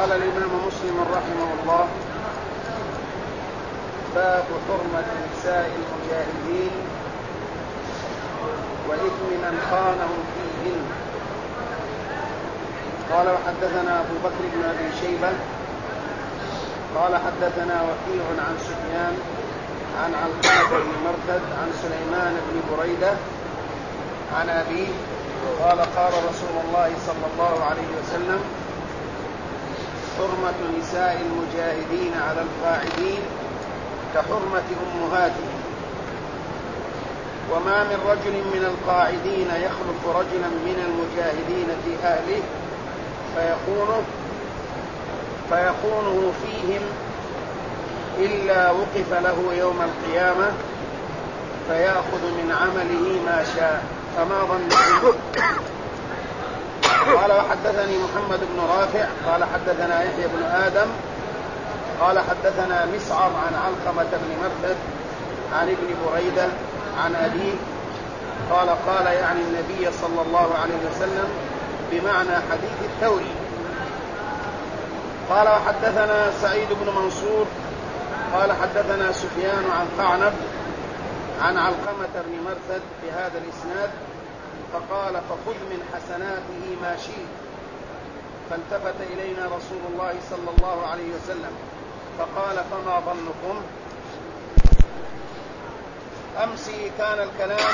قال الإمام مسلم رحمه الله: باب حرمة نساء المجاهدين وإثم من خانهم فيهن. قال: وحدثنا أبو بكر بن أبي شيبة قال حدثنا وكيع عن سفيان عن علقمة بن مرثد عن سليمان بن بريدة عن أبيه قال: قال رسول الله صلى الله عليه وسلم: حرمة نساء المجاهدين على القاعدين كحرمة أمهاتهم. وما من رجل من القاعدين يخلف رجلا من المجاهدين في أهله فيخونه فيهم إلا وقف له يوم القيامة فيأخذ من عمله ما شاء. فما ظنكم؟ قال: وحدثني محمد بن رافع قال حدثنا يحيى بن آدم قال حدثنا مسعر عن علقمة بن مرثد عن ابن بريدة عن أبيه قال يعني النبي صلى الله عليه وسلم بمعنى حديث الثوري. قال: وحدثنا سعيد بن منصور قال حدثنا سفيان عن قعنب عن علقمة بن مرثد بهذا الإسناد فقال: فخذ من حسناته ما شئت. فالتفت إلينا رسول الله صلى الله عليه وسلم فقال: فما ظنكم؟ أمس كان الكلام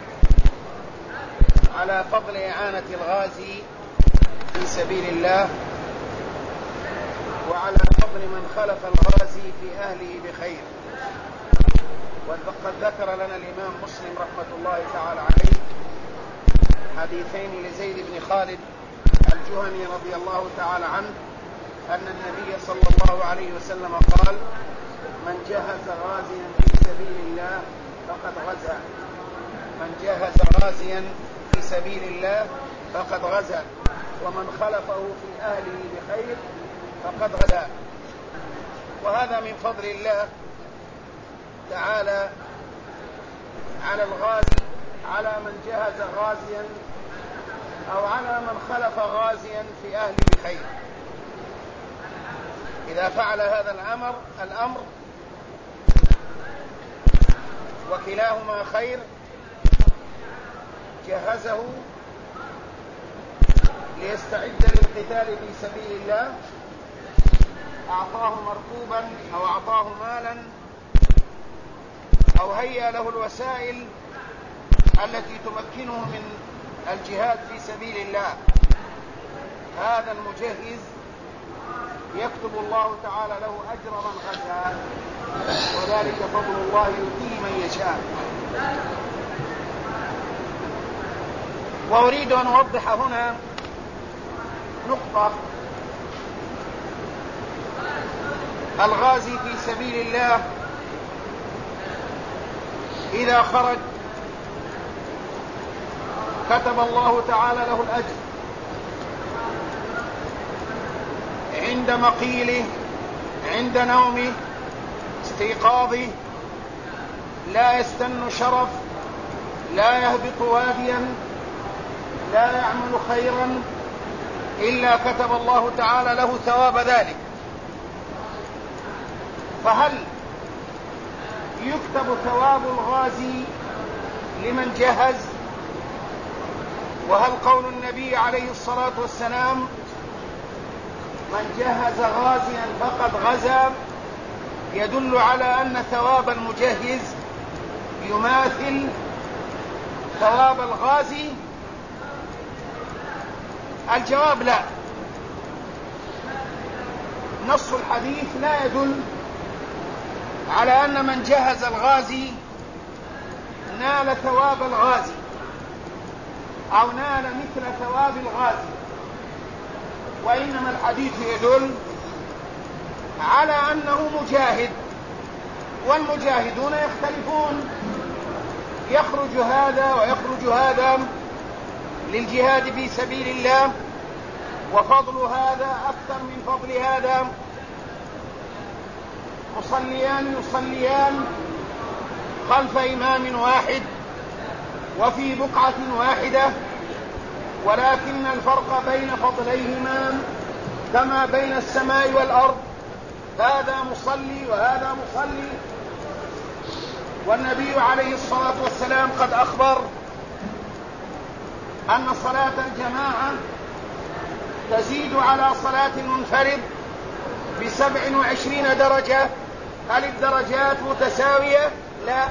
على فضل إعانة الغازي في سبيل الله وعلى فضل من خلف الغازي في أهله بخير. وقد ذكر لنا الإمام مسلم رحمة الله تعالى عليه حديثين لزيد بن خالد الجهني رضي الله تعالى عنه أن النبي صلى الله عليه وسلم قال: من جهز غازيا في سبيل الله فقد غزا. من جهز غازيا في سبيل الله فقد غزا، ومن خلفه في أهله بخير فقد غزا. وهذا من فضل الله تعالى على الغازي، على من جهز غازيا أو على من خلف غازيا في أهله بخير. إذا فعل هذا الأمر وكلاهما خير جهزه ليستعد للقتال في سبيل الله، أعطاه مركوبا أو أعطاه مالا أو هيأ له الوسائل التي تمكنه من الجهاد في سبيل الله. هذا المجهز يكتب الله تعالى له أجر من غزا، وذلك فضل الله يؤتيه من يشاء. وأريد أن أوضح هنا نقطة: الغازي في سبيل الله إذا خرج كتب الله تعالى له الأجر عند مقيله، عند نومه، استيقاظه، لا يستن شرف، لا يهبط واديا، لا يعمل خيرا إلا كتب الله تعالى له ثواب ذلك. فهل يكتب ثواب الغازي لمن جهز؟ وهل قول النبي عليه الصلاة والسلام من جهز غازيا فقد غزا يدل على أن ثواب المجهز يماثل ثواب الغازي؟ الجواب لا. نص الحديث لا يدل على أن من جهز الغازي نال ثواب الغازي أو نال مثل ثواب الغازي، وإنما الحديث يدل على أنه مجاهد، والمجاهدون يختلفون، يخرج هذا ويخرج هذا للجهاد في سبيل الله، وفضل هذا أكثر من فضل هذا. مصليان يصليان خلف إمام واحد وفي بقعة واحدة، ولكن الفرق بين فضليهما كما بين السماء والأرض، هذا مصلي وهذا مصلي. والنبي عليه الصلاة والسلام قد أخبر أن صلاة الجماعة تزيد على صلاة المنفرد ب27 درجة. هل الدرجات متساوية؟ لا،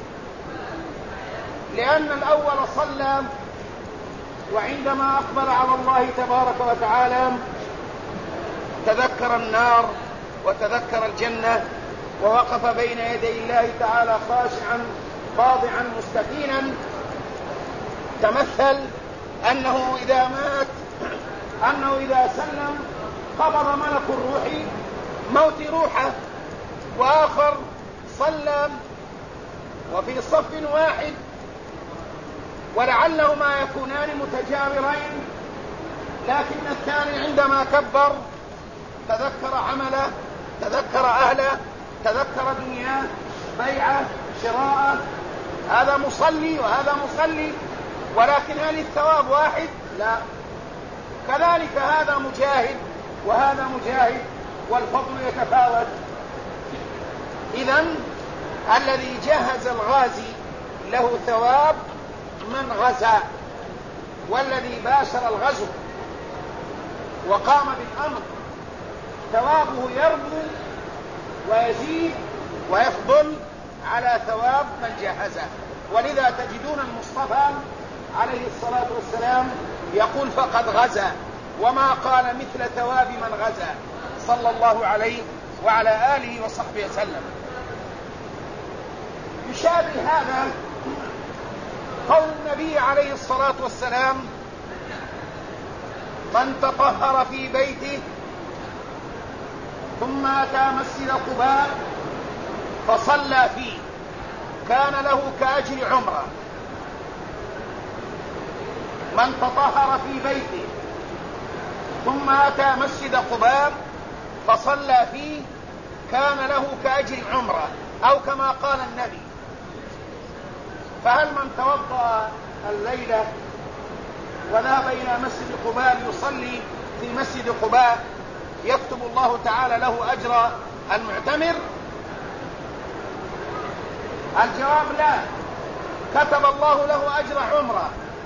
لأن الأول صلى وعندما أقبل على الله تبارك وتعالى تذكر النار وتذكر الجنة، ووقف بين يدي الله تعالى خاشعا خاضعا مستكينا، تمثل أنه إذا مات أنه إذا سلم قبض ملك الروح موت روحه. وآخر صلى وفي صف واحد ولعلهما يكونان متجاورين، لكن الثاني عندما كبر تذكر عمله، تذكر أهله، تذكر دنياه، بيعه، شراءه. هذا مصلي وهذا مصلي، ولكن هل الثواب واحد؟ لا. كذلك هذا مجاهد وهذا مجاهد، والفضل يتفاوت. إذن الذي جهز الغازي له ثواب من غزا، والذي باشر الغزو وقام بالأمر ثوابه يربو ويزيد ويفضل على ثواب من جهزه. ولذا تجدون المصطفى عليه الصلاة والسلام يقول فقد غزا، وما قال مثل ثواب من غزا صلى الله عليه وعلى آله وصحبه وسلم. يشابه هذا قول النبي عليه الصلاة والسلام من تطهر في بيته ثم أتى مسجد قباء فصلى فيه كان له كأجر عمرة. من تطهر في بيته ثم أتى مسجد قباء فصلى فيه كان له كأجر عمرة، أو كما قال النبي. فهل من توضأ الليلة وذهب إلى مسجد قباء يصلي في مسجد قباء يكتب الله تعالى له أجر المعتمر؟ الجواب لا، كتب الله له أجر عمرة،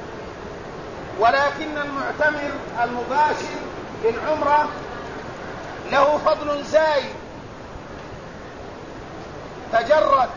ولكن المعتمر المباشر للعمرة له فضل زايد. تجرد،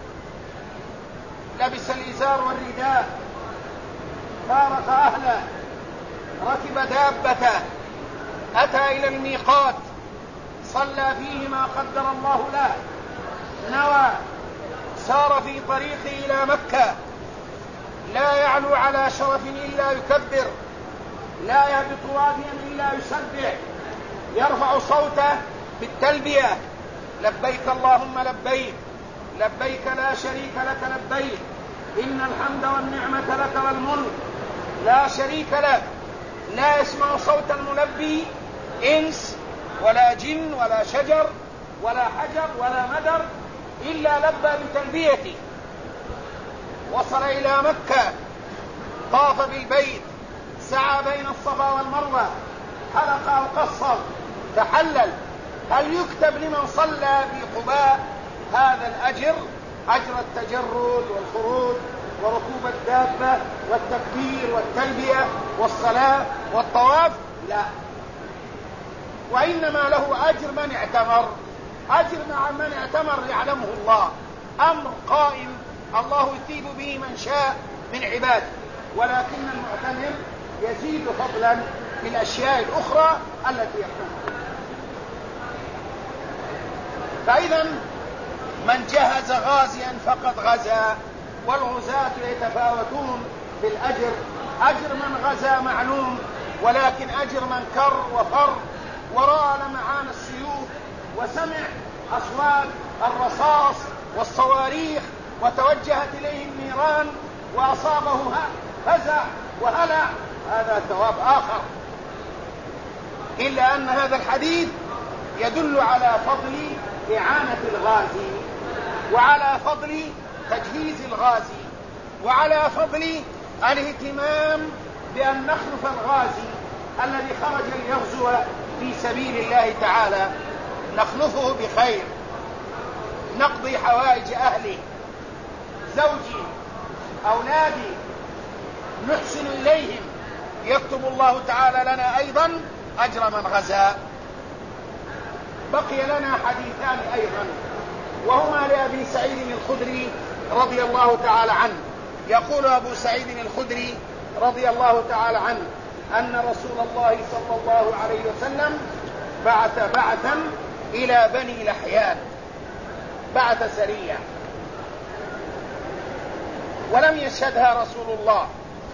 لبس الإزار والرداء، فارق أهله، ركب دابته، أتى إلى الميقات، صلى فيه ما قدر الله له، نوى، سار في طريقه إلى مكة، لا يعلو على شرف إلا يكبر، لا يهبط واديا إلا يسبح، يرفع صوته بالتلبية لبيك اللهم لبيك، لبيك لا شريك لك لبيك، إن الحمد والنعمة لك والملك لا شريك لك. لا يسمع صوت الملبي إنس ولا جن ولا شجر ولا حجر ولا مدر إلا لبى بتلبيته. وصل إلى مكة، طاف بالبيت، سعى بين الصفا والمروة، حلق أو قصر، تحلل. هل يكتب لمن صلى في قباء هذا الأجر، أجر التجرد والخروج وركوب الدابة والتكبير والتلبية والصلاة والطواف؟ لا، وإنما له أجر من اعتمر. أجر مع من اعتمر يعلمه الله، أمر قائم الله يثيب به من شاء من عباده، ولكن المعتمر يزيد فضلا بالأشياء الأخرى التي يحكمها. فإذا من جهز غازيا فقد غزا، والغزاة يتفاوتون في الأجر. أجر من غزا معلوم، ولكن أجر من كر وفر ورأى لمعان السيوف وسمع أصوات الرصاص والصواريخ وتوجهت إليه النيران وأصابه فزع وهلع، هذا ثواب آخر. إلا أن هذا الحديث يدل على فضل إعانة الغازي، وعلى فضل تجهيز الغازي، وعلى فضل الاهتمام بأن نخلف الغازي الذي خرج ليغزو في سبيل الله تعالى نخلفه بخير، نقضي حوائج أهلي، زوجي، أولادي، نحسن إليهم، يكتب الله تعالى لنا أيضا أجر من غزا. بقي لنا حديثان أيضا، وهما لأبي سعيد الخدري رضي الله تعالى عنه. يقول أبو سعيد الخدري رضي الله تعالى عنه أن رسول الله صلى الله عليه وسلم بعث بعثا إلى بني لحيان، بعث سرية ولم يشهدها رسول الله.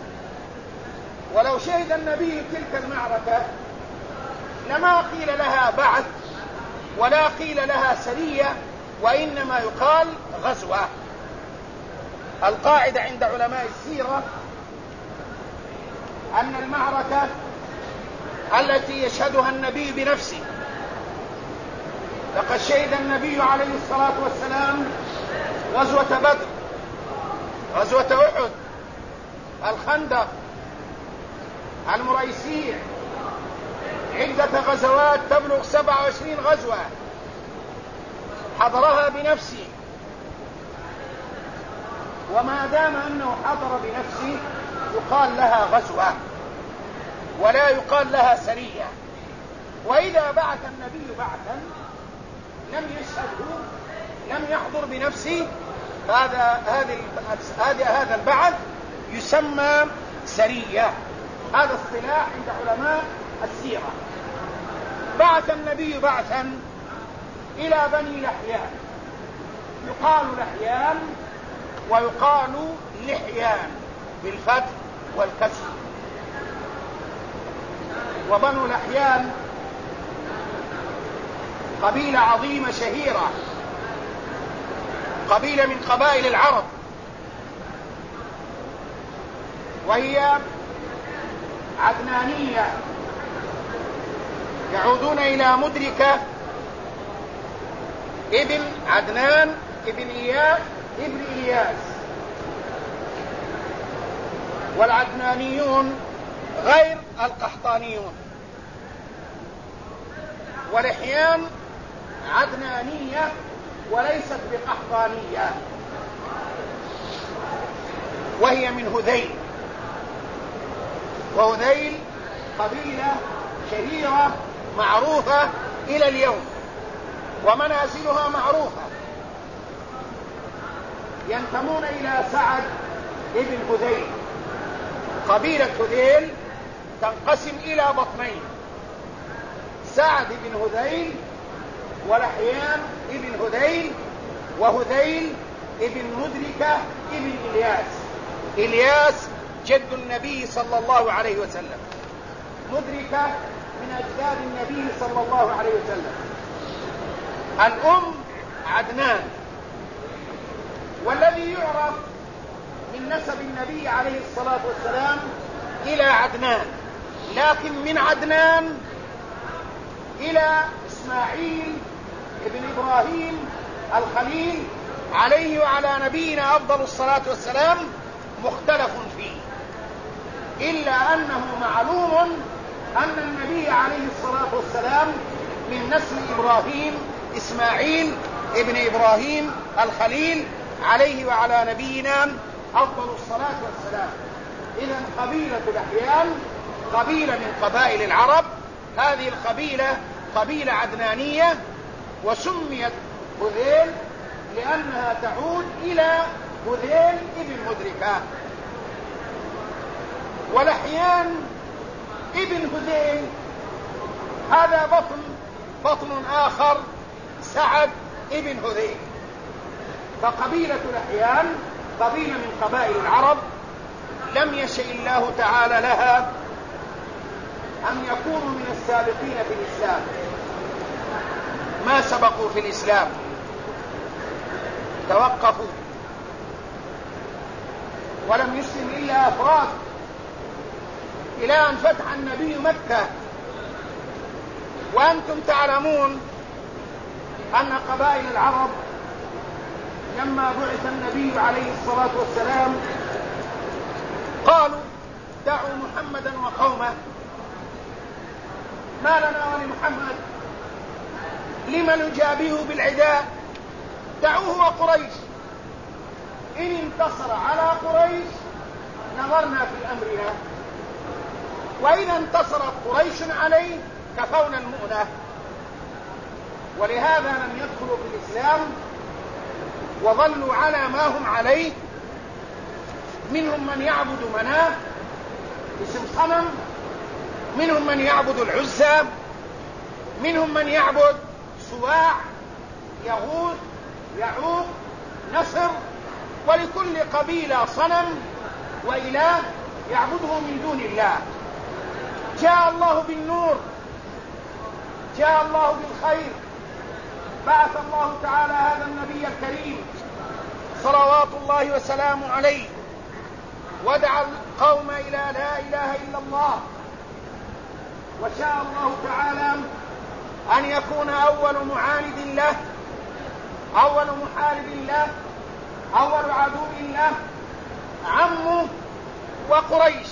ولو شهد النبي تلك المعركة لما قيل لها بعث ولا قيل لها سرية، وإنما يقال غزوة. القاعدة عند علماء السيرة أن المعركة التي يشهدها النبي بنفسه، لقد شهد النبي عليه الصلاة والسلام غزوة بدر، غزوة أحد، الخندق، المريسيع، عدة غزوات تبلغ 27 غزوة حضرها بنفسه. وما دام أنه حضر بنفسه يقال لها غزوة ولا يقال لها سرية. وإذا بعث النبي بعثا لم يشهده، لم يحضر بنفسه، هذا البعث يسمى سرية. هذا اصطلاح عند علماء السيرة. بعث النبي بعثا إلى بني لحيان، يقال لحيان ويقال لحيان بالفتح والكسر. وبنو لحيان قبيلة عظيمة شهيرة، قبيلة من قبائل العرب، وهي عدنانية، يعودون إلى مدركة ابن عدنان ابن إياس ابن إياس. والعدنانيون غير القحطانيون. ولحيان عدنانية وليست بقحطانية، وهي من هذيل، وهذيل قبيلة شهيرة معروفة إلى اليوم، ومنازلها معروفة. ينتمون إلى سعد ابن هذيل. قبيلة هذيل تنقسم إلى بطنين: سعد بن هذيل ولحيان ابن هذيل، وهذيل ابن مدركة ابن إلياس. إلياس جد النبي صلى الله عليه وسلم، مدركة من أجداد النبي صلى الله عليه وسلم. الأم عدنان، والذي يعرف من نسب النبي عليه الصلاة والسلام إلى عدنان، لكن من عدنان إلى إسماعيل ابن إبراهيم الخليل عليه وعلى نبينا أفضل الصلاة والسلام مختلف فيه، إلا أنه معلوم أن النبي عليه الصلاة والسلام من نسل إبراهيم إسماعيل ابن إبراهيم الخليل عليه وعلى نبينا أفضل الصلاة والسلام. إذن قبيلة لحيان قبيلة من قبائل العرب. هذه القبيلة قبيلة عدنانية، وسميت هذيل لأنها تعود إلى هذيل ابن مدركة. ولحيان ابن هذيل هذا بطن آخر، سعد ابن هذيل. فقبيلة لحيان قبيلة من قبائل العرب لم يشأ الله تعالى لها أن يكونوا من السابقين في الإسلام، ما سبقوا في الإسلام، توقفوا، ولم يسلم إلا أفراد إلى أن فتح النبي مكة. وأنتم تعلمون أن قبائل العرب لما بعث النبي عليه الصلاة والسلام قالوا: دعوا محمدا وقومه ما لنا ولمحمد؟ لم نجابهه بالعداء؟ دعوه وقريش، إن انتصر على قريش نظرنا في أمرنا، وإذا انتصرت قريش عليه كفونا المؤنة. ولهذا لم يدخلوا في الإسلام وظلوا على ما هم عليه. منهم من يعبد مناه اسم صنم، منهم من يعبد العزى، منهم من يعبد سواع، يغوث، يعوق، نصر، ولكل قبيلة صنم وإله يعبده من دون الله. جاء الله بالنور، جاء الله بالخير، بعث الله تعالى هذا النبي الكريم صلوات الله وسلامه عليه، ودعا القوم إلى لا إله إلا الله. وشاء الله تعالى أن يكون أول معاند له، أول محارب له، أول عدو له عمه وقريش.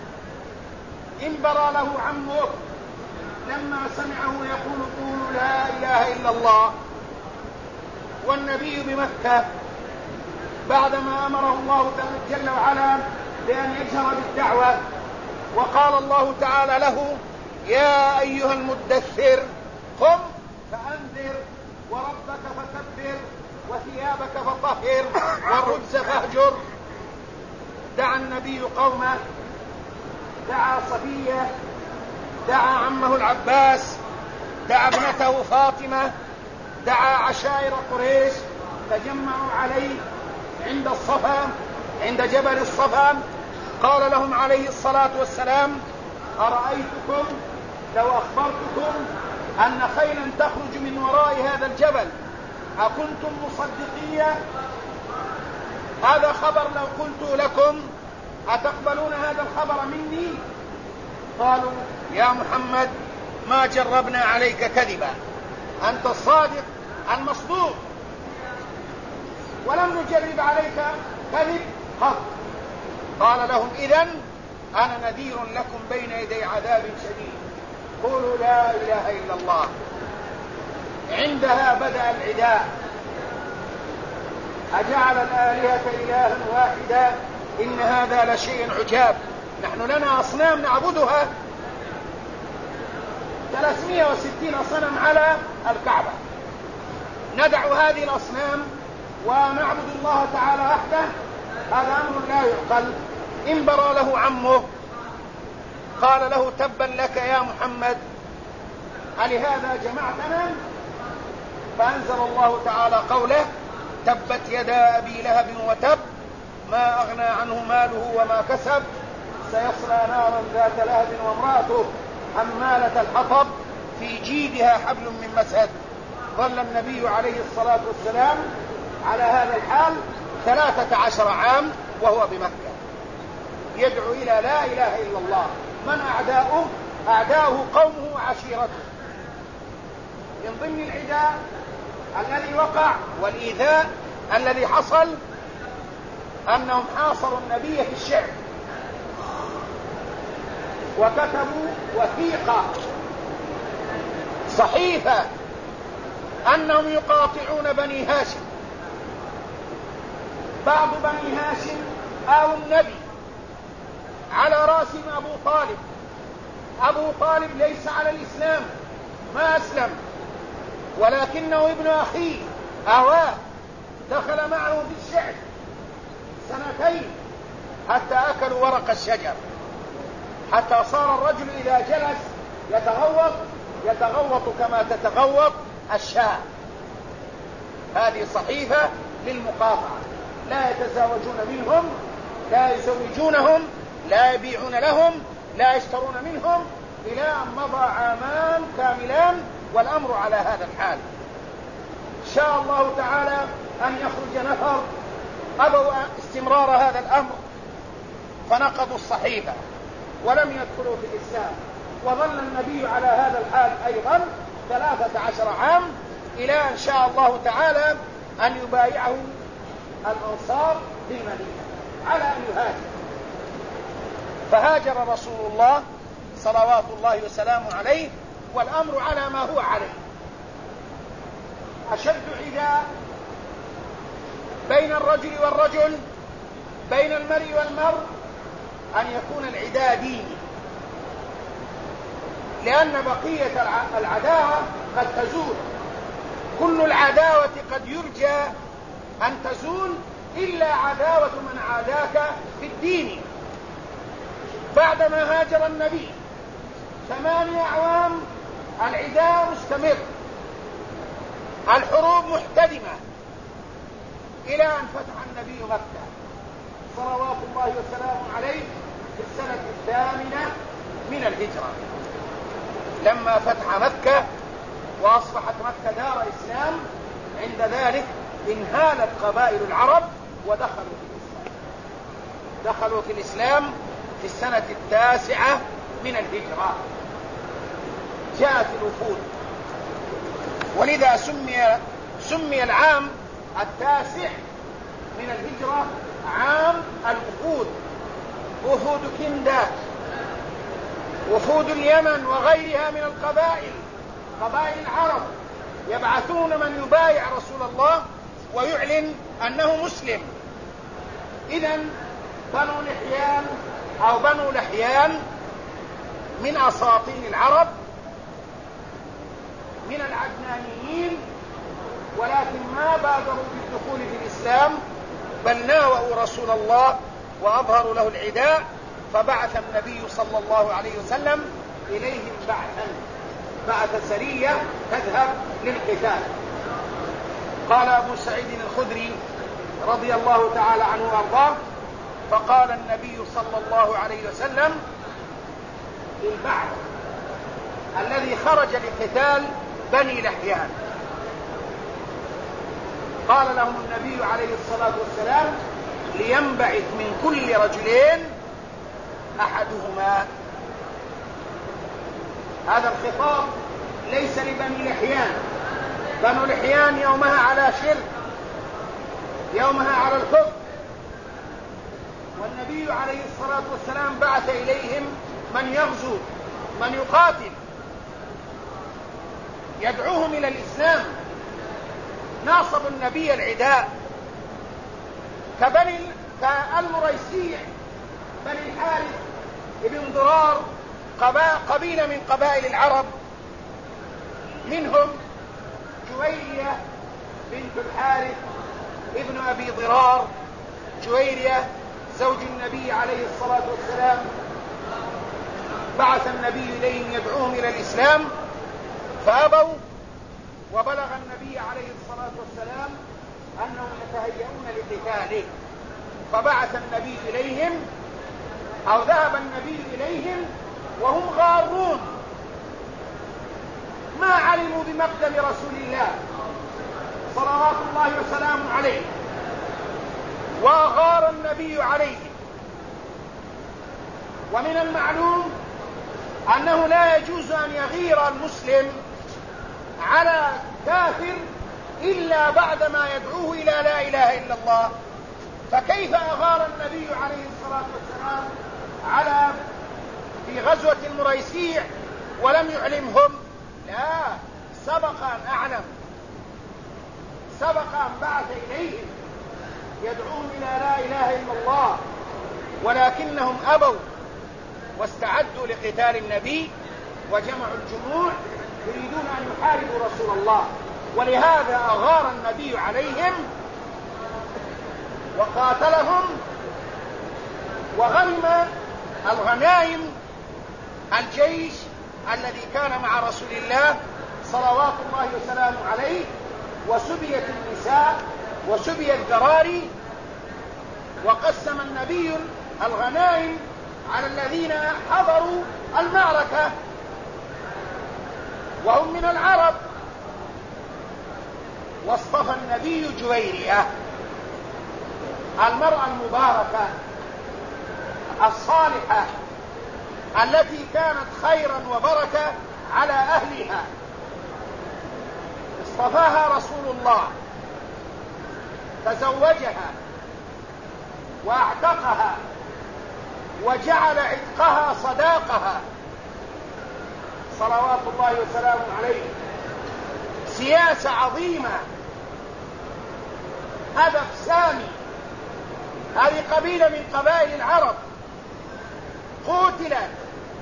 انبرى له عمه لما سمعه يقول قولوا لا إله إلا الله. والنبي بمكة بعدما أمره الله جل وعلا بأن يجهر بالدعوة، وقال الله تعالى له يا أيها المدثر قم فأنذر وربك فكبر وثيابك فطهر والرجز فاهجر. دعا النبي قومه، دعا صفية، دعا عمه العباس، دعا ابنته فاطمة، دعا عشائر قريش تجمعوا عليه عند الصفا، عند جبل الصفا. قال لهم عليه الصلاة والسلام أرأيتكم لو أخبرتكم أن خيلا تخرج من وراء هذا الجبل أكنتم مصدقية؟ هذا خبر لو قلت لكم أتقبلون هذا الخبر مني؟ قالوا يا محمد ما جربنا عليك كذبا، أنت الصادق المصدوق، ولم نجرب عليك كذب قط. قال لهم إذن أنا نذير لكم بين يدي عذاب شديد، قولوا لا إله إلا الله. عندها بدأ العداء. أجعل الآلهة إلها واحدا إن هذا لشيء عجاب. نحن لنا أصنام نعبدها 360 صنم على الكعبة، ندع هذه الأصنام ونعبد الله تعالى وحده؟ هذا أمر لا يعقل. انبرى له عمه قال له تبا لك يا محمد ألهذا جمعتنا؟ فأنزل الله تعالى قوله تبت يدا أبي لهب وتب ما أغنى عنه ماله وما كسب سيصلى نارا ذات لهب وامرأته حمالة الحطب في جيدها حبل من مسد. ظل النبي عليه الصلاة والسلام على هذا الحال 13 عام وهو بمكة يدعو إلى لا إله إلا الله. من أعداؤه؟ أعداؤه قومه وعشيرته. من ضمن العداء الذي وقع والإيذاء الذي حصل أنهم حاصروا النبي في الشعب وكتبوا وثيقة صحيفة أنهم يقاطعون بني هاشم. بعض بني هاشم آووا النبي على رأسهم أبو طالب. أبو طالب ليس على الإسلام، ما أسلم، ولكنه ابن أخيه آواه، دخل معه في الشعب 2 حتى أكلوا ورق الشجر، حتى صار الرجل إذا جلس يتغوط كما تتغوط الشاة. هذه صحيفة للمقاطعة، لا يتزاوجون منهم، لا يزوجونهم، لا يبيعون لهم، لا يشترون منهم، إلى أن مضى 2 عامان كاملان والأمر على هذا الحال. شاء الله تعالى أن يخرج نفر أبوا استمرار هذا الأمر فنقضوا الصحيفة ولم يدخلوا في الإسلام، وظل النبي على هذا الحال أيضا 13 عام إلى أن شاء الله تعالى أن يبايعه الأنصار بالمدينة على أن يهاجر. فهاجر رسول الله صلوات الله وسلامه عليه والأمر على ما هو عليه. أشد عداء بين الرجل والرجل، بين المرء والمرء، أن يكون العداء ديني، لأن بقية العداوة قد تزول. كل العداوة قد يرجى أن تزول إلا عداوة من عاداك في الدين. بعدما هاجر النبي 8 أعوام العداء مستمر، الحروب محتدمة، إلى أن فتح النبي مكة صلوات الله وسلامه عليه في السنة 8 من الهجرة. لما فتح مكة وأصبحت مكة دار إسلام، عند ذلك انهالت قبائل العرب ودخلوا في الإسلام. دخلوا في الإسلام في السنة 9 من الهجرة. جاءت الوفود، ولذا سمي العام 9 من الهجرة عام الوفود. وفود كندات، وفود اليمن وغيرها من القبائل، قبائل العرب، يبعثون من يبايع رسول الله ويعلن أنه مسلم. إذن بنو لحيان أو بنو لحيان من أساطين العرب، من العدنانيين، ولكن ما بادروا بالدخول في الإسلام، بل ناوأوا رسول الله وأظهروا له العداء، فبعث النبي صلى الله عليه وسلم إليهم بعث سرية تذهب للقتال. قال أبو سعيد الخدري رضي الله تعالى عنه وأرضاه: فقال النبي صلى الله عليه وسلم البعث الذي خرج لقتال بني لحيان، قال لهم النبي عليه الصلاة والسلام: لينبعث من كل رجلين أحدهما. هذا الخطاب ليس لبني لحيان، بنو لحيان يومها على شرك، يومها على الكفر، والنبي عليه الصلاة والسلام بعث إليهم من يغزو، من يقاتل، يدعوهم إلى الإسلام. ناصبوا النبي العداء كالمريسيع، بني الحارث ابن ضرار، قبيلة من قبائل العرب، منهم جويرية بنت الحارث ابن أبي ضرار. جويرية زوج النبي عليه الصلاة والسلام، بعث النبي إليهم يدعوهم إلى الإسلام فأبوا، وبلغ النبي عليه الصلاة والسلام أنهم يتهيئون لقتاله، فبعث النبي إليهم أو ذهب النبي إليهم وهم غارون، ما علموا بمقدم رسول الله صلوات الله وسلامه عليه، وغار النبي عليهم. ومن المعلوم أنه لا يجوز أن يغير المسلم على كافر إلا بعدما يدعوه إلى لا إله إلا الله. فكيف أغار النبي عليه الصلاة والسلام في غزوة المريسيع ولم يعلمهم؟ لا، سبق أن أعلم، سبق أن بعث إليهم يدعوهم إلى لا إله إلا الله، ولكنهم أبوا واستعدوا لقتال النبي وجمعوا الجموع يريدون أن يحاربوا رسول الله، ولهذا أغار النبي عليهم وقاتلهم وغنم الغنائم الجيش الذي كان مع رسول الله صلوات الله وسلامه عليه، وسبيت النساء وسبي الذراري، وقسم النبي الغنائم على الذين حضروا المعركة وهم من العرب. واصطفى النبي جويرية، المرأة المباركة الصالحة التي كانت خيرا وبركة على أهلها، اصطفاها رسول الله، تزوجها واعتقها وجعل عتقها صداقها صلوات الله وسلامه عليه سياسة عظيمة، هدف سامي. هذه قبيلة من قبائل العرب قتلت،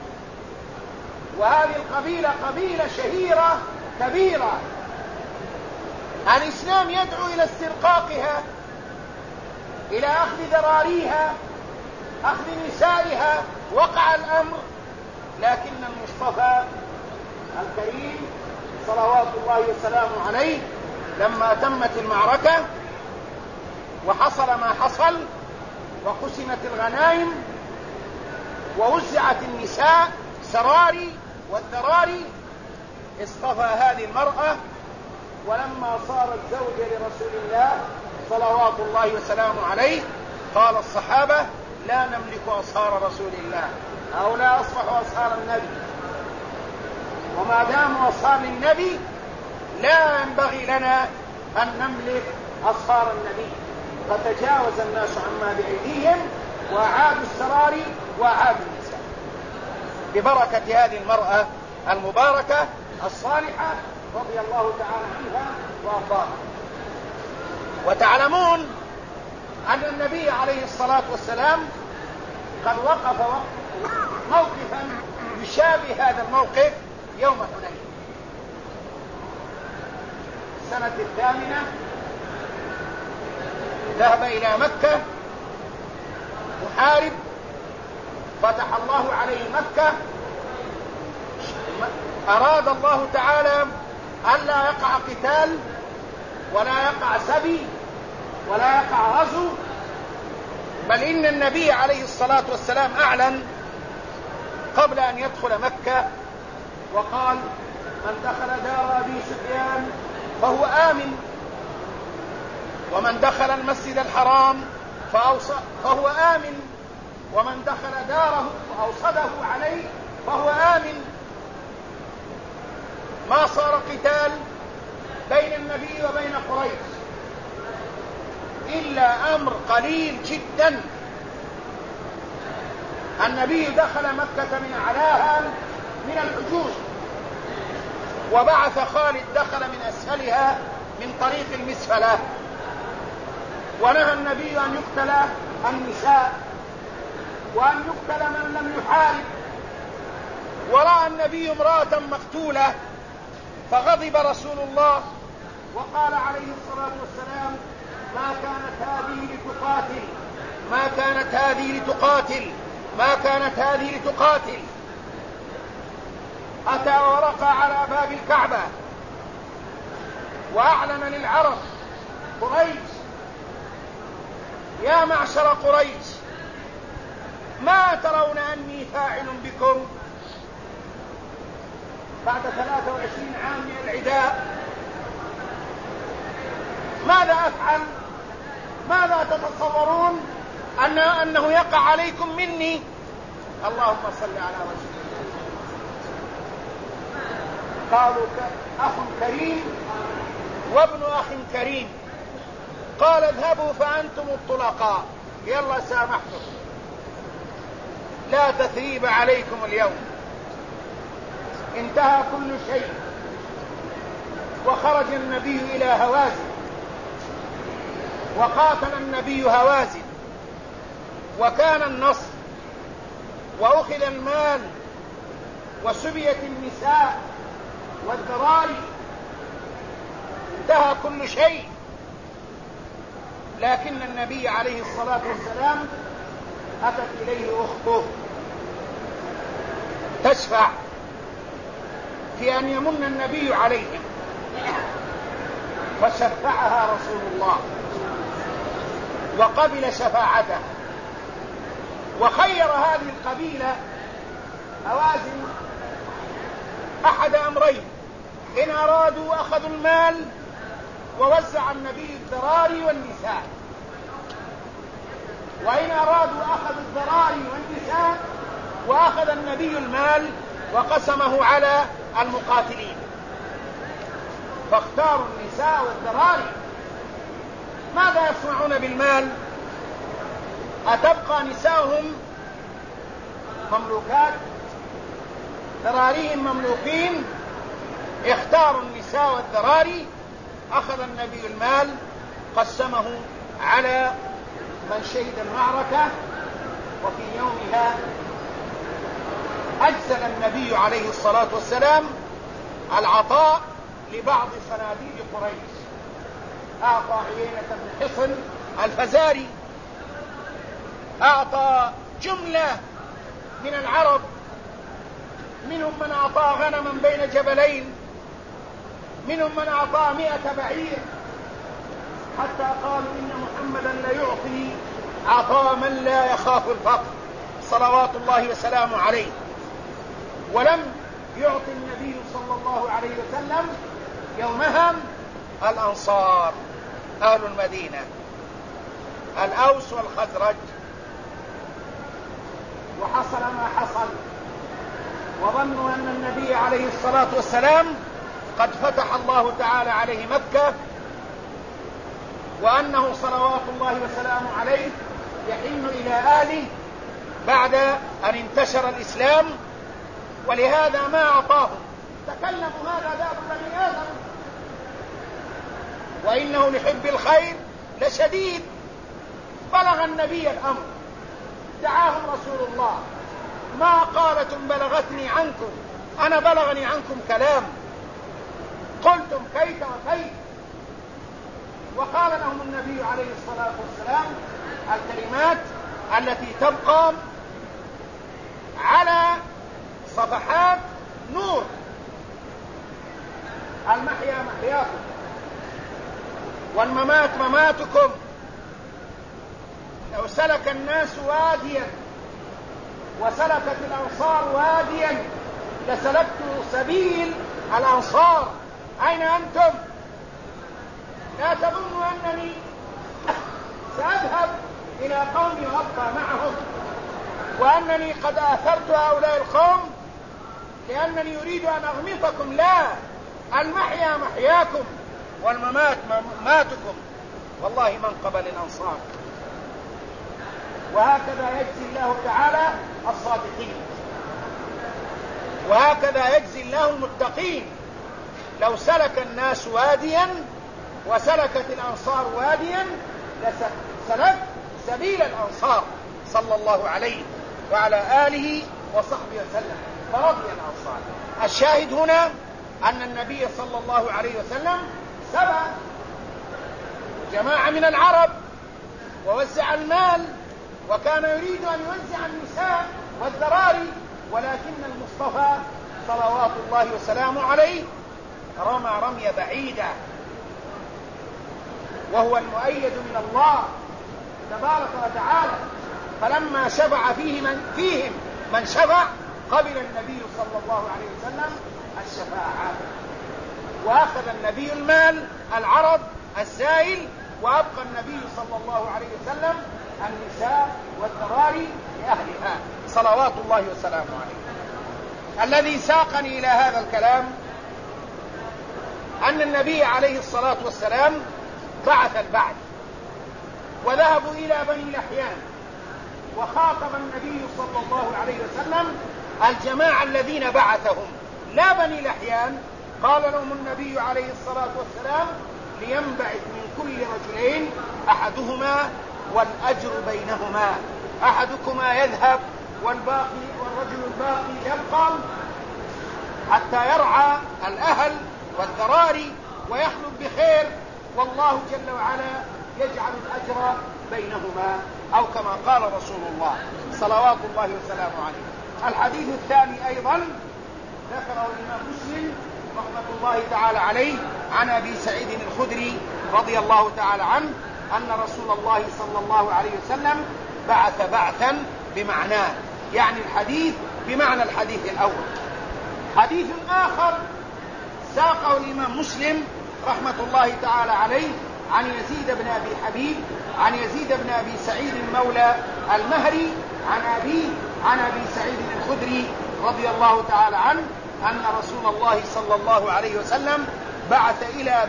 وهذه القبيلة قبيلة شهيرة كبيرة. الإسلام يدعو إلى استرقاقها، إلى أخذ ذراريها، أخذ نسائها. وقع الأمر، لكن المصطفى الكريم صلوات الله وسلامه عليه لما تمت المعركة وحصل ما حصل وقسمت الغنائم ووزعت النساء سراري والذراري، اصطفى هذه المرأة. ولما صارت زوجة لرسول الله صلوات الله وسلامه عليه قال الصحابة: لا نملك أصهار رسول الله، أو لا أصبح أصهار النبي، وما داموا أصهار النبي لا ينبغي لنا أن نملك أصهار النبي. فتجاوز الناس عما بأيديهم وأعادوا السراري وأعادوا النساء ببركة هذه المرأة المباركة الصالحة رضي الله تعالى عنها وأرضاها. وتعلمون أن النبي عليه الصلاة والسلام قد وقف موقفا يشابه هذا الموقف يوم حنين السنة 8 ذهب إلى مكة محارب، فتح الله عليه مكة. أراد الله تعالى ألا يقع قتال ولا يقع سبي ولا يقع غزو، بل إن النبي عليه الصلاة والسلام أعلن قبل أن يدخل مكة وقال: من دخل دار أبي سفيان فهو آمن، ومن دخل المسجد الحرام فهو آمن، ومن دخل داره فأوصده عليه فهو آمن. ما صار قتال بين النبي وبين قريش إلا أمر قليل جدا. النبي دخل مكة من أعلاها من الحجوز، وبعث خالد دخل من أسفلها من طريق المسفلة، ونهى النبي أن يقتل النساء وأن يقتل من لم يحارب. ورأى النبي امرأة مقتولة فغضب رسول الله وقال عليه الصلاة والسلام: ما كانت هذه لتقاتل، ما كانت هذه لتقاتل، ما كانت هذه لتقاتل. أتى ورقى على باب الكعبة وأعلن للعرب قريش: يا معشر قريش، ما ترون أني فاعل بكم بعد 23 عام من العداء؟ ماذا أفعل؟ ماذا تتصورون أنه يقع عليكم مني؟ اللهم صل على رسول الله. قالوا: أخ كريم وابن أخ كريم. قال: اذهبوا فأنتم الطلقاء، يلا سامحتم، لا تثريب عليكم اليوم، انتهى كل شيء. وخرج النبي إلى هوازن وقاتل النبي هوازن، وكان النصر، وأخذ المال، وسبيت النساء والذراري، انتهى كل شيء. لكن النبي عليه الصلاة والسلام أتت إليه أخته تشفع في أن يمن النبي عليهم، فشفعها رسول الله وقبل شفاعته، وخير هذه القبيلة هوازن أحد أمرين: إن أرادوا أخذوا المال ووزع النبي الذراري والنساء، وإن أرادوا أخذوا الذراري والنساء وأخذ النبي المال وقسمه على المقاتلين. فاختاروا النساء والذراري. ماذا يصنعون بالمال؟ أتبقى نساؤهم مملوكات؟ ذراريهم مملوكين، اختاروا النساء والذراري. أخذ النبي المال قسمه على من شهد المعركة، وفي يومها أجزل النبي عليه الصلاة والسلام العطاء لبعض صناديد قريش. أعطى عيينة بن حصن الفزاري، أعطى جملة من العرب، منهم من أعطى غنما بين جبلين، منهم من أعطى 100 بعير، حتى قالوا إن محمدا لا يعطي عطاء من لا يخاف الفقر صلوات الله وسلامه عليه. ولم يعطي النبي صلى الله عليه وسلم يومها الأنصار أهل المدينة، الأوس والخزرج. وحصل ما حصل، وظنوا أن النبي عليه الصلاة والسلام قد فتح الله تعالى عليه مكة، وأنه صلوات الله وسلامه عليه يحن إلى أهله بعد أن انتشر الإسلام، ولهذا ما أعطاهم. تكلموا هذا داب بني آدم، وإنه لحب الخير لشديد. بلغ النبي الأمر، دعاهم رسول الله، ما قالتم بلغتني عنكم، أنا بلغني عنكم كلام قلتم كيف وكيف. وقال لهم النبي عليه الصلاة والسلام الكلمات التي تبقى على صفحات نور: المحيا محياكم، والممات مماتكم. لو سلك الناس واديا وسلكت الأنصار واديا لسلكت سبيل الأنصار. أين أنتم؟ لا تظنوا أنني سأذهب إلى قومي وأبقى معهم، وأنني قد آثرت هؤلاء القوم لأنني أريد أن أغمطكم. لا، المحيا محياكم والممات مماتكم، والله من قبل الأنصار. وهكذا يجزي الله تعالى الصادقين، وهكذا يجزي الله المتقين. لو سلك الناس واديا وسلكت الأنصار واديا لسلك سبيل الأنصار صلى الله عليه وعلى آله وصحبه وسلم، فرضي الأنصار. الشاهد هنا أن النبي صلى الله عليه وسلم سبى جماعة من العرب ووزع المال، وكان يريد أن يوزع النساء والذراري، ولكن المصطفى صلوات الله وسلامه عليه رمى رمية بعيدة، وهو المؤيد من الله تبارك وتعالى. فلما شفع فيهم من شفع قبل النبي صلى الله عليه وسلم الشفاعة، وأخذ النبي المال العرض الزائل، وأبقى النبي صلى الله عليه وسلم النساء والذراري لأهلها صلوات الله وسلامه عليه. الذي ساقني إلى هذا الكلام أن النبي عليه الصلاة والسلام بعث البعث، وذهبوا إلى بني لحيان، وخاطب النبي صلى الله عليه وسلم الجماعة الذين بعثهم، لا بني لحيان. قال لهم النبي عليه الصلاة والسلام: لينبعث من كل رجلين أحدهما والأجر بينهما، أحدكما يذهب والرجل الباقي يبقى حتى يرعى الأهل والذراري ويخلد بخير، والله جل وعلا يجعل الأجر بينهما، أو كما قال رسول الله صلوات الله وسلامه عليه. الحديث الثاني أيضا ذكره الإمام مسلم رحمة الله تعالى عليه عن أبي سعيد الخدري رضي الله تعالى عنه أن رسول الله صلى الله عليه وسلم بعث بعثا بمعناه، يعني الحديث بمعنى الحديث الأول. حديث آخر ساقه الإمام مسلم رحمة الله تعالى عليه عن يزيد بن أبي حبيب عن يزيد بن أبي سعيد مولى المهري عن أبي سعيد الخدري رضي الله تعالى عنه أن رسول الله صلى الله عليه وسلم بعث إلى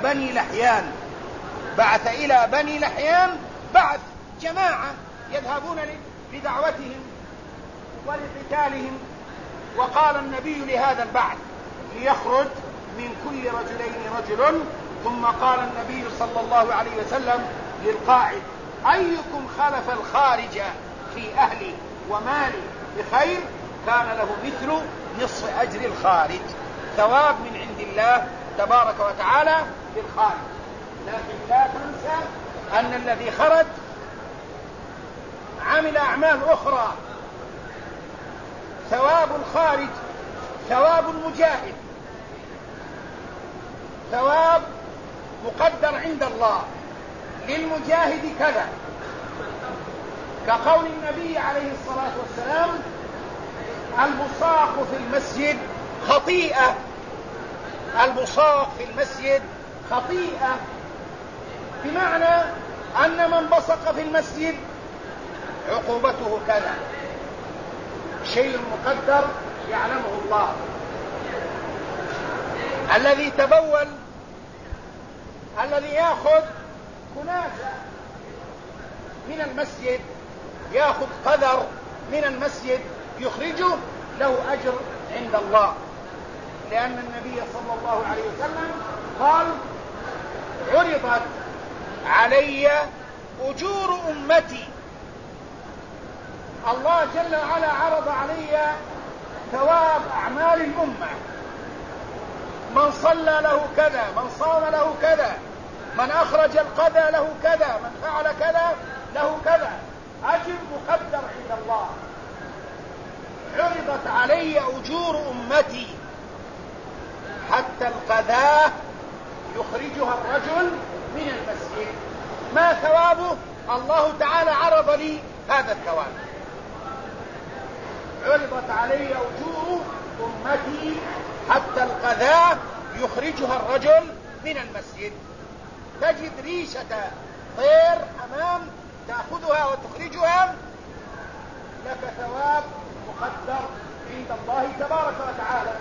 بني لحيان بعث جماعة يذهبون لدعوتهم ولقتالهم وقال النبي لهذا البعث ليخرج من كل رجلين رجل، ثم قال النبي صلى الله عليه وسلم للقاعد: أيكم خلف الخارج في أهله وماله بخير كان له مثل نصف أجر الخارج، ثواب من عند الله تبارك وتعالى للخارج. لكن لا تنسى أن الذي خرج عمل أعمال أخرى. ثواب الخارج ثواب المجاهد، ثواب مقدر عند الله للمجاهد كذا، كقول النبي عليه الصلاة والسلام: البصاق في المسجد خطيئة. البصاق في المسجد خطيئة، بمعنى أن من بصق في المسجد عقوبته كذا، شيء مقدر يعلمه الله. الذي تبول، الذي يأخذ كناسة من المسجد، يأخذ قذر من المسجد يخرجه، له أجر عند الله، لأن النبي صلى الله عليه وسلم قال: عرضت علي أجور أمتي. الله جل وعلا عرض علي ثواب أعمال الأمة، من صلى له كذا، من صام له كذا، من أخرج القذى له كذا، من فعل كذا له كذا، أجر مقدر عند الله. عرضت علي أجور أمتي حتى القذاة يخرجها الرجل من المسجد. ما ثوابه؟ الله تعالى عرض لي هذا الثواب. عرضت علي أجور أمتي حتى القذاة يخرجها الرجل من المسجد. تجد ريشة طير أمام تأخذها وتخرجها، لك ثواب مقدر عند الله تبارك وتعالى.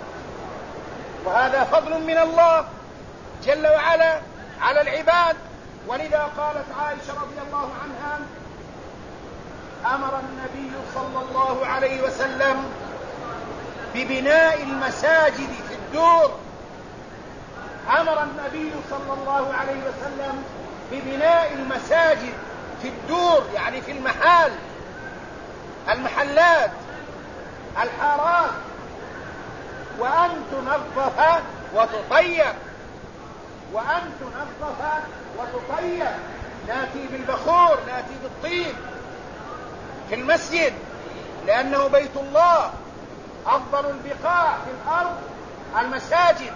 وهذا فضل من الله جل وعلا على العباد. ولذا قالت عائشة رضي الله عنها: أمر النبي صلى الله عليه وسلم ببناء المساجد في الدور. أمر النبي صلى الله عليه وسلم ببناء المساجد في الدور، يعني في المحال، المحلات، الحارات، وأن تنظف وتطيب. وأن تنظف وتطيب، ناتي بالبخور، ناتي بالطيب في المسجد، لأنه بيت الله. أفضل البقاع في الأرض المساجد،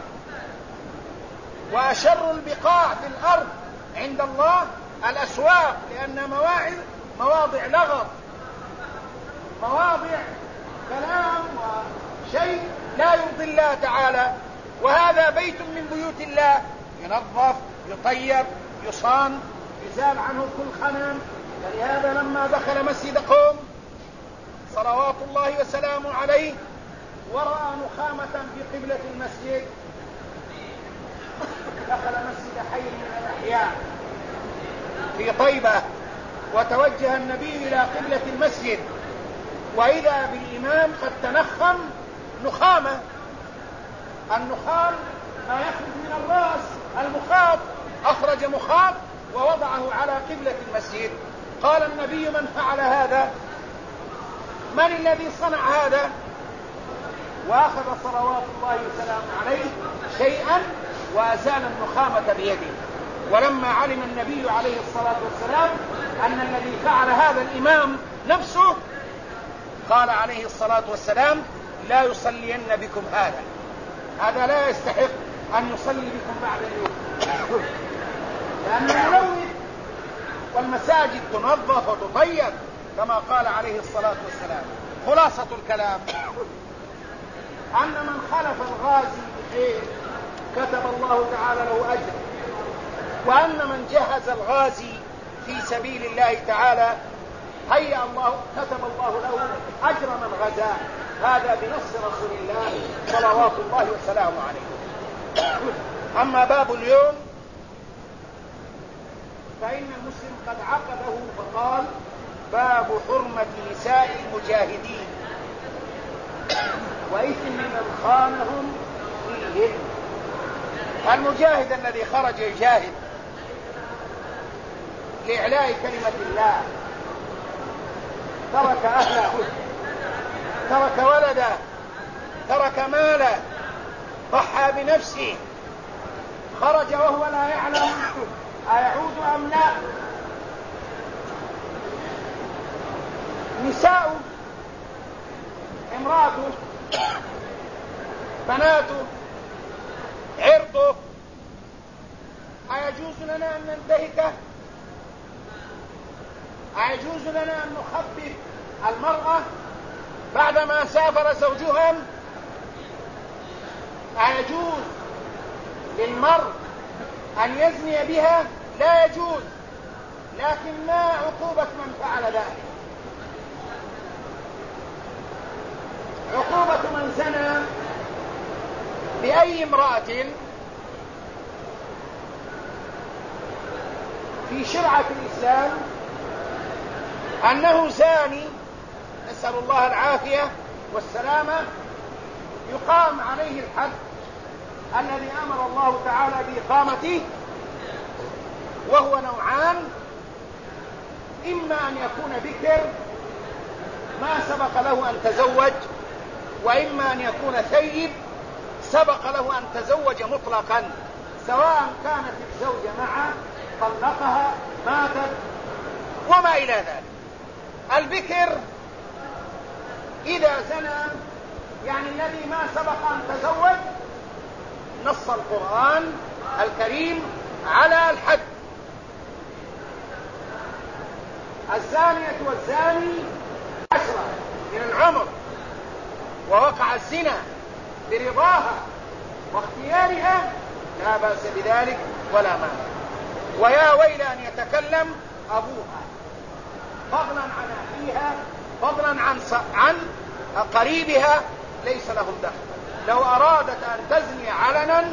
وأشر البقاع في الأرض عند الله الأسواق، لأن مواضع لغط، مواضع كلام وشيء لا يرضي الله تعالى. وهذا بيت من بيوت الله، ينظف، يطيب، يصان، يزال عنه كل خنم. فلهذا لما دخل مسجد قوم صلوات الله وسلامه عليه ورأى نخامة في قبلة المسجد، دخل مسجد حي من الأحياء في طيبة، وتوجه النبي إلى قبلة المسجد، وإذا بالإمام قد تنخم نخامة. النخام ما يخرج من الرأس، المخاط، أخرج مخاط ووضعه على قبلة المسجد. قال النبي: من فعل هذا؟ من الذي صنع هذا؟ وأخذ صلوات الله وسلامه عليه شيئا وأزال النخامة بيده. ولما علم النبي عليه الصلاة والسلام أن الذي فعل هذا الإمام نفسه، قال عليه الصلاة والسلام: لا يصلين بكم هذا لا يستحق أن يصلي بكم بعد اليوم، لأنه ملوث. والمساجد تنظف وتطيب كما قال عليه الصلاة والسلام. خلاصة الكلام أن من خلف الغازي بخير كتب الله تعالى له أجر، وأن من جهز الغازي في سبيل الله تعالى كتب الله له أجر من غزاه. هذا بنص رسول الله صلوات الله وسلامه عليه. أما باب اليوم فإن المسلم قد عقده فقال: باب حرمة نساء المجاهدين. وإثم من خانهم فيهم. المجاهد الذي خرج يجاهد لإعلاء كلمة الله ترك أهله، ترك ولده، ترك ماله، ضحى بنفسه، خرج وهو لا يعلم أيعود أم لا. نساء، امراته، بناته، عرضه، أيجوز لنا أن ننتهكه؟ أيجوز لنا أن نخبث المرأة بعدما سافر زوجها؟ أيجوز للمرء أن يزني بها؟ لا يجوز. لكن ما عقوبة من فعل ذلك؟ عقوبة من زنى بأي امرأة في شرعة الإسلام أنه زاني، نسأل الله العافية والسلامة، يقام عليه الحد الذي أمر الله تعالى بإقامته، وهو نوعان: إما أن يكون بكر ما سبق له أن تزوج، وإما أن يكون ثيب سبق له أن تزوج مطلقا، سواء كانت الزوجة معه، طلقها، ماتت، وما إلى ذلك. البكر إذا زنى يعني الذي ما سبق أن تزوج، نص القرآن الكريم على الحد: الزانية والزاني 10 من العمر، ووقع الزنا برضاها واختيارها لا بأس بذلك ولا مانع. ويا ويل أن يتكلم أبوها فضلا عن أخيها، فضلا عن قريبها، ليس لهم دخل. لو أرادت أن تزني علنا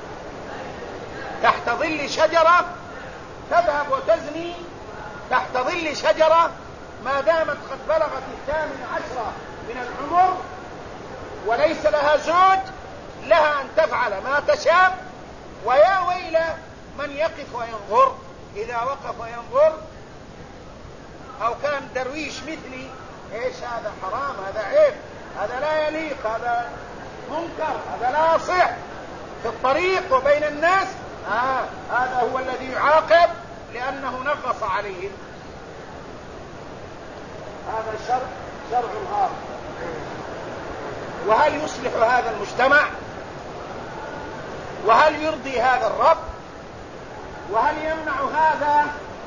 تحت ظل شجرة تذهب وتزني تحت ظل شجرة ما دامت قد بلغت 18 من العمر وليس لها زوج، لها أن تفعل ما تشاء. ويا ويل من يقف وينظر. إذا وقف وينظر أو كان درويش مثلي، إيش هذا؟ حرام، هذا عيب، هذا لا يليق، هذا منكر، هذا لا يصح في الطريق وبين الناس. هذا هو الذي يعاقب لأنه نغص عليهم. هذا شرع الغار. وهل يصلح هذا المجتمع؟ وهل يرضي هذا الرب؟ وهل يمنع هذا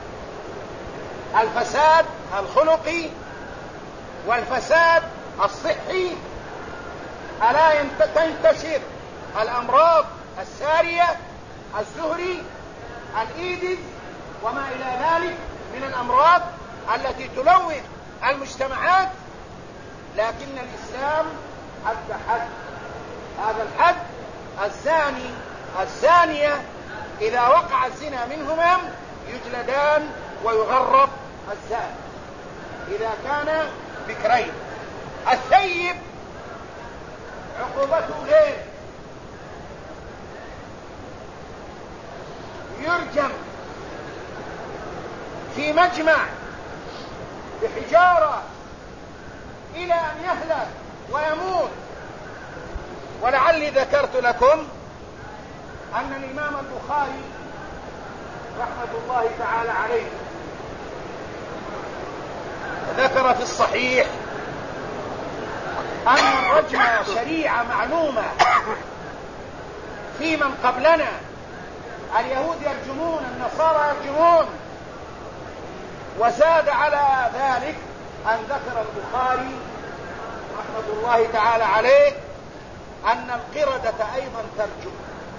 الفساد الخلقي والفساد الصحي؟ ألا تنتشر الأمراض السارية، الزهري، الإيدز وما إلى ذلك من الأمراض التي تلوث المجتمعات؟ لكن الإسلام حد حد. هذا الحد: الزاني الزانية إذا وقع الزنا منهما يجلدان ويغرب الزاني إذا كان بكرين. الثيب عقوبته غير، يرجم في مجمع بحجارة إلى أن يهلك ويموت. ولعلي ذكرت لكم أن الإمام البخاري رحمة الله تعالى عليه ذكر في الصحيح أن الرجم شريعة معلومة في من قبلنا، اليهود يرجمون، النصارى يرجمون. وزاد على ذلك أن ذكر البخاري رحمة الله تعالى عليه أن القردة أيضا ترجم.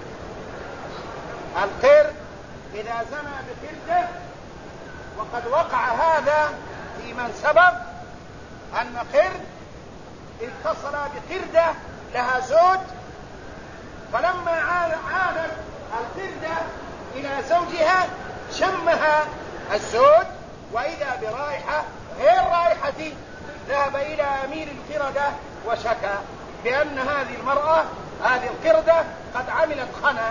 القرد إذا زنى بقردة، وقد وقع هذا في من سبق أن قرد اتصل بقردة لها زوج، فلما عادت القردة إلى زوجها شمها الزوج وإذا برائحة غير رائحته، ذهب إلى أمير القردة وشكى بأن هذه المرأة هذه القردة قد عملت خنا،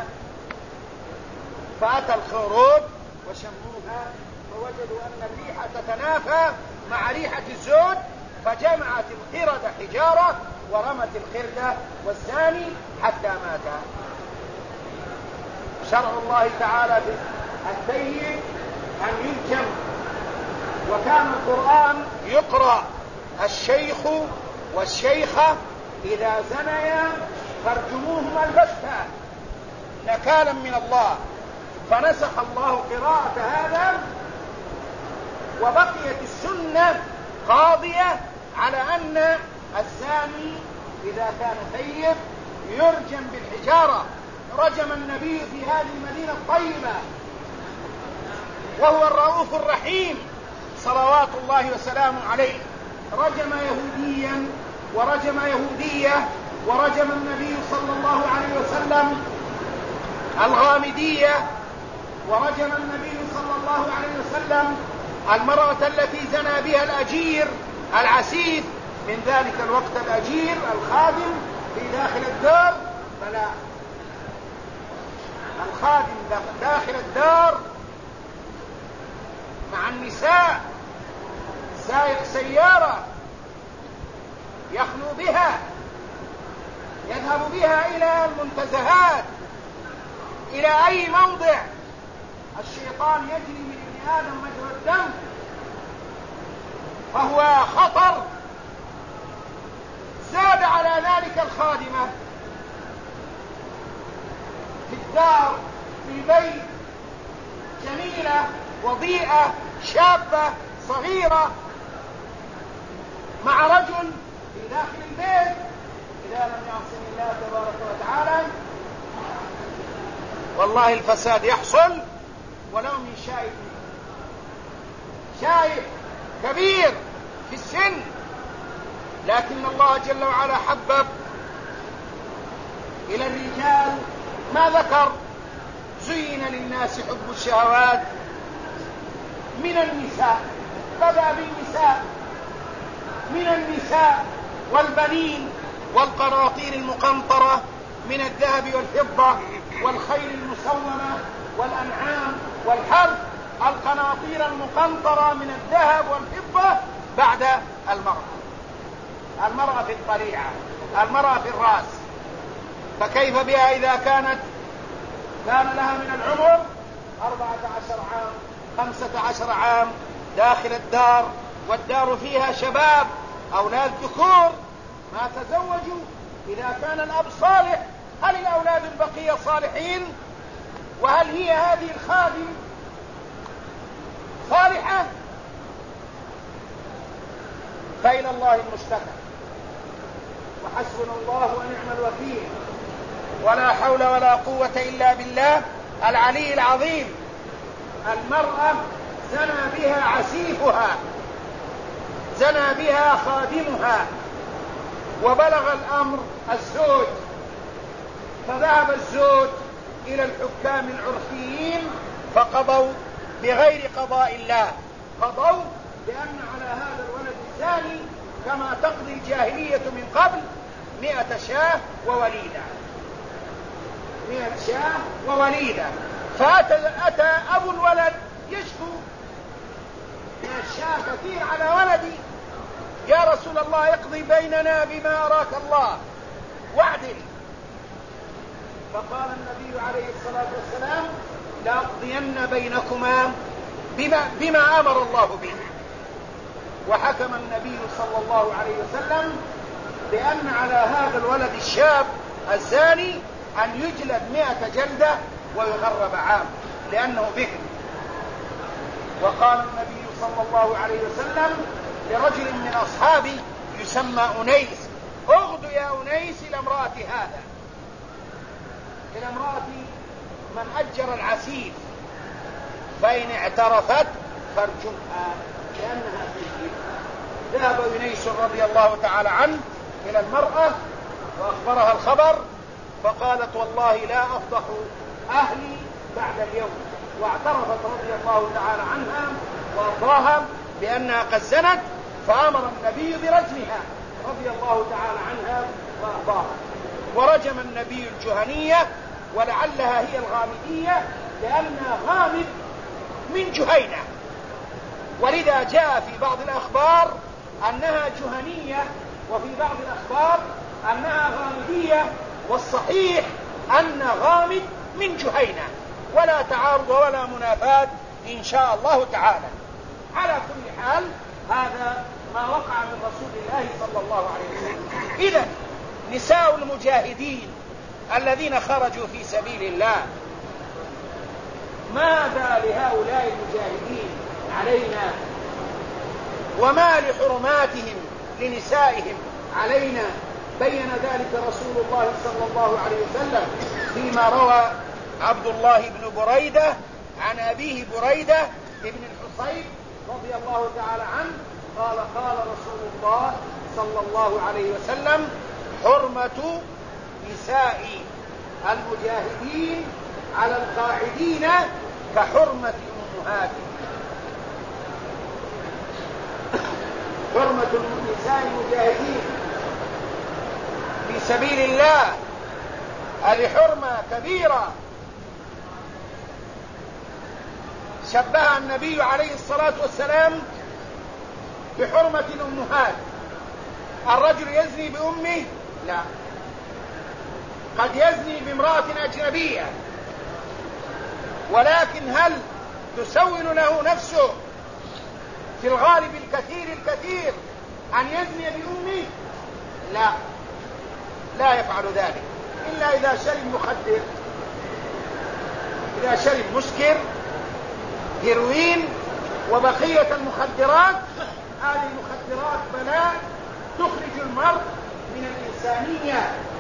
فأتى الخروج وشموها فوجدوا أن الريحة تتنافى مع ريحة الزوج، فجمعت القردة حجارة ورمت القردة والزاني حتى مات. شرع الله تعالى في الثيب أن يرجم، وكان القرآن يقرأ الشيخ والشيخة إذا زنيا فارجموهما البتة نكالا من الله، فنسخ الله قراءة هذا، وبقيت السنة قاضية على أن الزاني إذا كان ثيب يرجم بالحجارة. رجم النبي في هذه المدينة الطيبة وهو الرؤوف الرحيم صلوات الله وسلامه عليه، رجم يهوديا ورجم يهودية، ورجم النبي صلى الله عليه وسلم الغامدية، ورجم النبي صلى الله عليه وسلم المرأة التي زنى بها الأجير العسيف، من ذلك الوقت الأجير الخادم في داخل الدار، فلا، الخادم داخل الدار مع النساء، سائق سيارة يخلو بها، يذهب بها إلى المنتزهات، إلى أي موضع الشيطان يجري من ابن آدم مجرى الدم، فهو خطر. زاد على ذلك الخادمة في الدار في البيت جميلة وضيئة شابة صغيرة مع رجل في داخل البيت، إذا لم يعصم الله تبارك وتعالى والله الفساد يحصل ولو من شايب كبير في السن، لكن الله جل وعلا حبب إلى الرجال ما ذكر. زين للناس حب الشهوات من النساء، بدأ بالنساء، من النساء والبنين والقناطير المقنطرة من الذهب والفضة والخيل المسومة والأنعام والحرث، القناطير المقنطرة من الذهب والفضة بعد المرأة في الطليعة، المرأة في الرأس، فكيف بها إذا كان لها من العمر 14 عام 15 عام داخل الدار، والدار فيها شباب أولاد ذكور ما تزوجوا. إذا كان الأب صالح، هل الأولاد البقية صالحين؟ وهل هي هذه الخادم صالحة؟ فإلى الله المشتكى، وحسبنا الله ونعم الوكيل، ولا حول ولا قوة إلا بالله العلي العظيم. المرأة زنى بها عسيفها، زنى بها خادمها، وبلغ الأمر الزوج، فذهب الزوج إلى الحكام العرفيين فقضوا بغير قضاء الله، قضوا بأن على هذا الولد الزاني كما تقضي الجاهلية من قبل 100 شاة ووليدة، 100 شاة ووليدة. فأتى أبو الولد يشكو من الشاة كثير على ولدي، يا رسول الله اقضي بيننا بما أراك الله واعدل. فقال النبي عليه الصلاة والسلام لأقضين بينكما بما أمر الله به. وحكم النبي صلى الله عليه وسلم بأن على هذا الولد الشاب الزاني أن يجلد 100 جلدة ويغرب عام لأنه بكر. وقال النبي صلى الله عليه وسلم لرجل من أصحابه يسمى أنيس اغد يا أنيس إلى امرأة هذا، إلى امرأة من أجر العسيف، فإن اعترفت فارجمها لأنها تجري. ذهب أنيس رضي الله تعالى عنه إلى المرأة وأخبرها الخبر، فقالت والله لا أفضح أهلي بعد اليوم، واعترفت رضي الله تعالى عنها وأرضاها بأنها قد زنت، فأمر النبي برجمها رضي الله تعالى عنها وأخبارها. ورجم النبي الجهنية ولعلها هي الغامدية لأنها غامد من جهينة، ولذا جاء في بعض الأخبار أنها جهنية وفي بعض الأخبار أنها غامدية، والصحيح أن غامد من جهينة، ولا تعارض ولا منافاة إن شاء الله تعالى. على كل حال هذا ما وقع من رسول الله صلى الله عليه وسلم. إذن نساء المجاهدين الذين خرجوا في سبيل الله، ماذا لهؤلاء المجاهدين علينا؟ وما لحرماتهم لنسائهم علينا؟ بين ذلك رسول الله صلى الله عليه وسلم فيما روى عبد الله بن بريدة عن أبيه بريدة ابن الحصيب رضي الله تعالى عنه قال: قال رسول الله صلى الله عليه وسلم: حرمة نساء المجاهدين على القاعدين كحرمة أمهاتهم. حرمة نساء المجاهدين في سبيل الله هذه حرمة كبيرة شبهها النبي عليه الصلاة والسلام بحرمة الأمهات. الرجل يزني بأمه؟ لا، قد يزني بامرأة أجنبية، ولكن هل تسول له نفسه في الغالب الكثير أن يزني بأمه؟ لا، لا يفعل ذلك إلا إذا شرب مخدر، إذا شرب مسكر، هيروين وبقية المخدرات. هذه المخدرات بلاء تخرج المرء من الإنسانية